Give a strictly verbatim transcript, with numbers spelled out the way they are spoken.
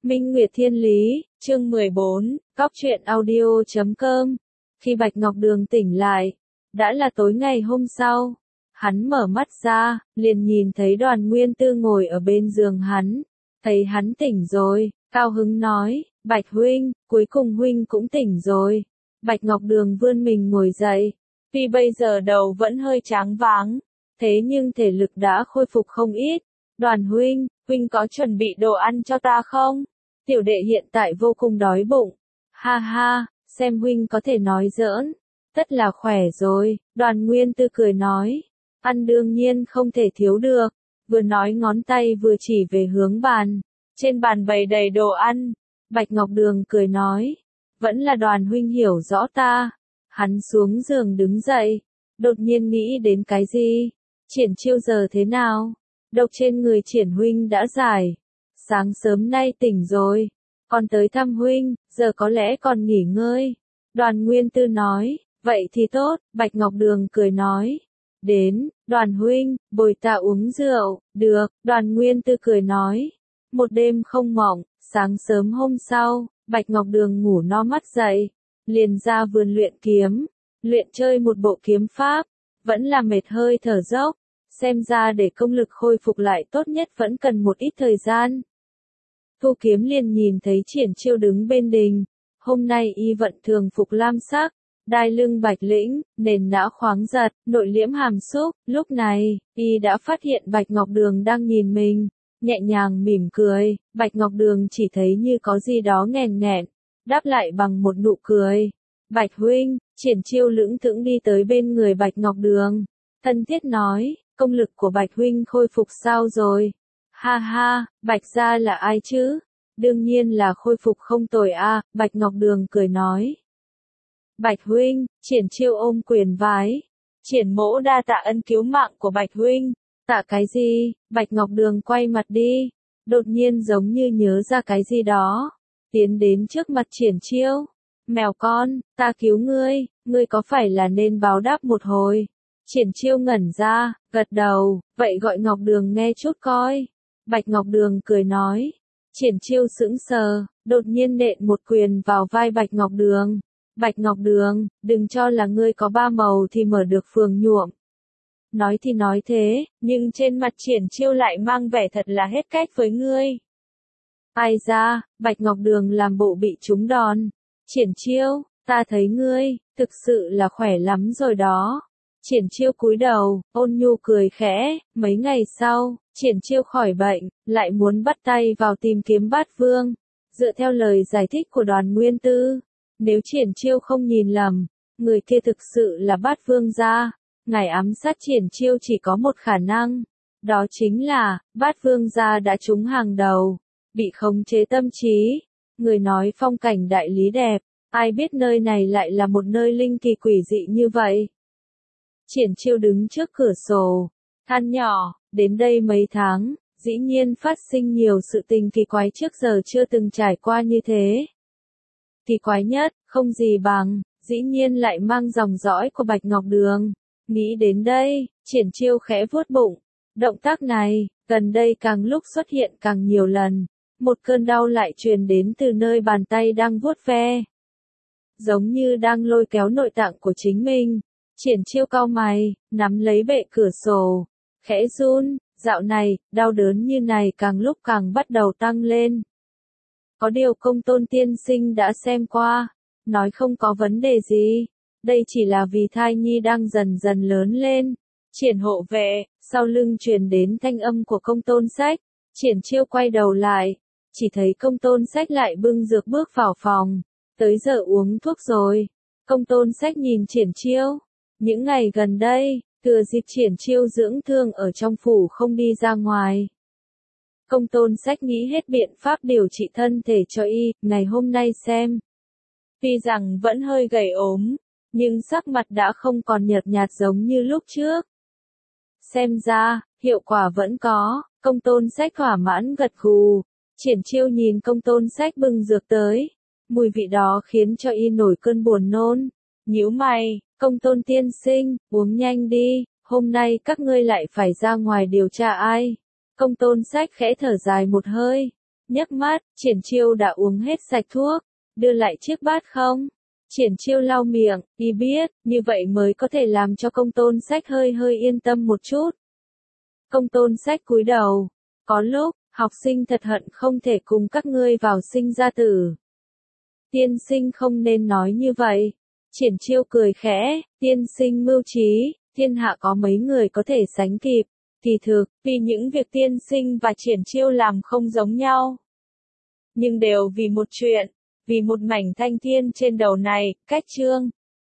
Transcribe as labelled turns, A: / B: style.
A: Minh Nguyệt Thiên Lý, chương mười bốn, Cóc truyện audio chấm com. Khi Bạch Ngọc Đường tỉnh lại, đã là tối ngày hôm sau. Hắn mở mắt ra, liền nhìn thấy Đoàn Nguyên Tư ngồi ở bên giường hắn. Thấy hắn tỉnh rồi, cao hứng nói, Bạch huynh, cuối cùng huynh cũng tỉnh rồi. Bạch Ngọc Đường vươn mình ngồi dậy. Tuy bây giờ đầu vẫn hơi tráng váng, thế nhưng thể lực đã khôi phục không ít. Đoàn huynh, huynh có chuẩn bị đồ ăn cho ta không? Tiểu đệ hiện tại vô cùng đói bụng. Ha ha, xem huynh có thể nói giỡn. Tất là khỏe rồi, Đoàn Nguyên Tư cười nói. Ăn đương nhiên không thể thiếu được. Vừa nói ngón tay vừa chỉ về hướng bàn. Trên bàn bày đầy đồ ăn. Bạch Ngọc Đường cười nói. Vẫn là Đoàn huynh hiểu rõ ta. Hắn xuống giường đứng dậy. Đột nhiên nghĩ đến cái gì? Triển chiêu giờ thế nào? Độc trên người Triển huynh đã giải. Sáng sớm nay tỉnh rồi. Còn tới thăm huynh, giờ có lẽ còn nghỉ ngơi. Đoàn Nguyên Tư nói. Vậy thì tốt, Bạch Ngọc Đường cười nói. Đến, Đoàn huynh, bồi ta uống rượu. Được, Đoàn Nguyên Tư cười nói. Một đêm không mộng, sáng sớm hôm sau, Bạch Ngọc Đường ngủ no mắt dậy. Liền ra vườn luyện kiếm. Luyện chơi một bộ kiếm pháp. Vẫn là mệt hơi thở dốc. Xem ra để công lực khôi phục lại tốt nhất vẫn cần một ít thời gian. Thu Kiếm liền nhìn thấy Triển Chiêu đứng bên đình. Hôm nay y vận thường phục lam sắc, đai lưng bạch lĩnh, nền nã khoáng giật, nội liễm hàm xúc. Lúc này, y đã phát hiện Bạch Ngọc Đường đang nhìn mình, nhẹ nhàng mỉm cười. Bạch Ngọc Đường chỉ thấy như có gì đó nghèn nghẹn, đáp lại bằng một nụ cười. Bạch huynh, Triển Chiêu lững thững đi tới bên người Bạch Ngọc Đường, thân thiết nói, công lực của Bạch huynh khôi phục sao rồi? Ha ha, Bạch gia là ai chứ? Đương nhiên là khôi phục không tồi a, Bạch Ngọc Đường cười nói. Bạch huynh, Triển Chiêu ôm quyền vái. Triển mỗ đa tạ ân cứu mạng của Bạch huynh. Tạ cái gì? Bạch Ngọc Đường quay mặt đi. Đột nhiên giống như nhớ ra cái gì đó. Tiến đến trước mặt Triển Chiêu. Mèo con, ta cứu ngươi, ngươi có phải là nên báo đáp một hồi? Triển Chiêu ngẩn ra, gật đầu, vậy gọi Ngọc Đường nghe chút coi. Bạch Ngọc Đường cười nói. Triển Chiêu sững sờ, đột nhiên nện một quyền vào vai Bạch Ngọc Đường. Bạch Ngọc Đường, đừng cho là ngươi có ba màu thì mở được phường nhuộm. Nói thì nói thế, nhưng trên mặt Triển Chiêu lại mang vẻ thật là hết cách với ngươi. Ai ra, Bạch Ngọc Đường làm bộ bị trúng đòn. Triển Chiêu, ta thấy ngươi, thực sự là khỏe lắm rồi đó. Triển Chiêu cúi đầu, ôn nhu cười khẽ. Mấy ngày sau, Triển Chiêu khỏi bệnh, lại muốn bắt tay vào tìm kiếm Bát Vương. Dựa theo lời giải thích của Đoàn Nguyên Tư, nếu Triển Chiêu không nhìn lầm, người kia thực sự là Bát Vương gia. Ngài ám sát Triển Chiêu chỉ có một khả năng, đó chính là Bát Vương gia đã trúng hàng đầu, bị khống chế tâm trí. Người nói phong cảnh đại lý đẹp, ai biết nơi này lại là một nơi linh kỳ quỷ dị như vậy. Triển Chiêu đứng trước cửa sổ, than nhỏ, đến đây mấy tháng, dĩ nhiên phát sinh nhiều sự tình kỳ quái trước giờ chưa từng trải qua như thế. Kỳ quái nhất, không gì bằng, dĩ nhiên lại mang dòng dõi của Bạch Ngọc Đường. Nghĩ đến đây, Triển Chiêu khẽ vuốt bụng. Động tác này, gần đây càng lúc xuất hiện càng nhiều lần. Một cơn đau lại truyền đến từ nơi bàn tay đang vuốt ve. Giống như đang lôi kéo nội tạng của chính mình. Triển Chiêu cau mày, nắm lấy bệ cửa sổ, khẽ run. Dạo này, đau đớn như này càng lúc càng bắt đầu tăng lên. Có điều Công Tôn tiên sinh đã xem qua, nói không có vấn đề gì. Đây chỉ là vì thai nhi đang dần dần lớn lên. Triển hộ vệ, sau lưng truyền đến thanh âm của Công Tôn Sách. Triển Chiêu quay đầu lại, chỉ thấy Công Tôn Sách lại bưng dược bước vào phòng. Tới giờ uống thuốc rồi. Công Tôn Sách nhìn Triển Chiêu. Những ngày gần đây, thừa dịp Triển Chiêu dưỡng thương ở trong phủ không đi ra ngoài. Công Tôn Sách nghĩ hết biện pháp điều trị thân thể cho y, ngày hôm nay xem. Tuy rằng vẫn hơi gầy ốm, nhưng sắc mặt đã không còn nhợt nhạt giống như lúc trước. Xem ra, hiệu quả vẫn có. Công Tôn Sách thỏa mãn gật gù. Triển Chiêu nhìn Công Tôn Sách bưng dược tới. Mùi vị đó khiến cho y nổi cơn buồn nôn. Nhíu mày, Công Tôn tiên sinh, uống nhanh đi, hôm nay các ngươi lại phải ra ngoài điều tra ai. Công Tôn Sách khẽ thở dài một hơi. nhấc mắt, Triển Chiêu đã uống hết sạch thuốc, đưa lại chiếc bát không? Triển Chiêu lau miệng, y biết, như vậy mới có thể làm cho Công Tôn Sách hơi hơi yên tâm một chút. Công Tôn Sách cúi đầu, có lúc, học sinh thật hận không thể cùng các ngươi vào sinh ra tử. Tiên sinh không nên nói như vậy. Triển Chiêu cười khẽ, tiên sinh mưu trí, thiên hạ có mấy người có thể sánh kịp. Kỳ thực, vì những việc tiên sinh và Triển Chiêu làm không giống nhau. Nhưng đều vì một chuyện, vì một mảnh thanh thiên trên đầu này, cách chương.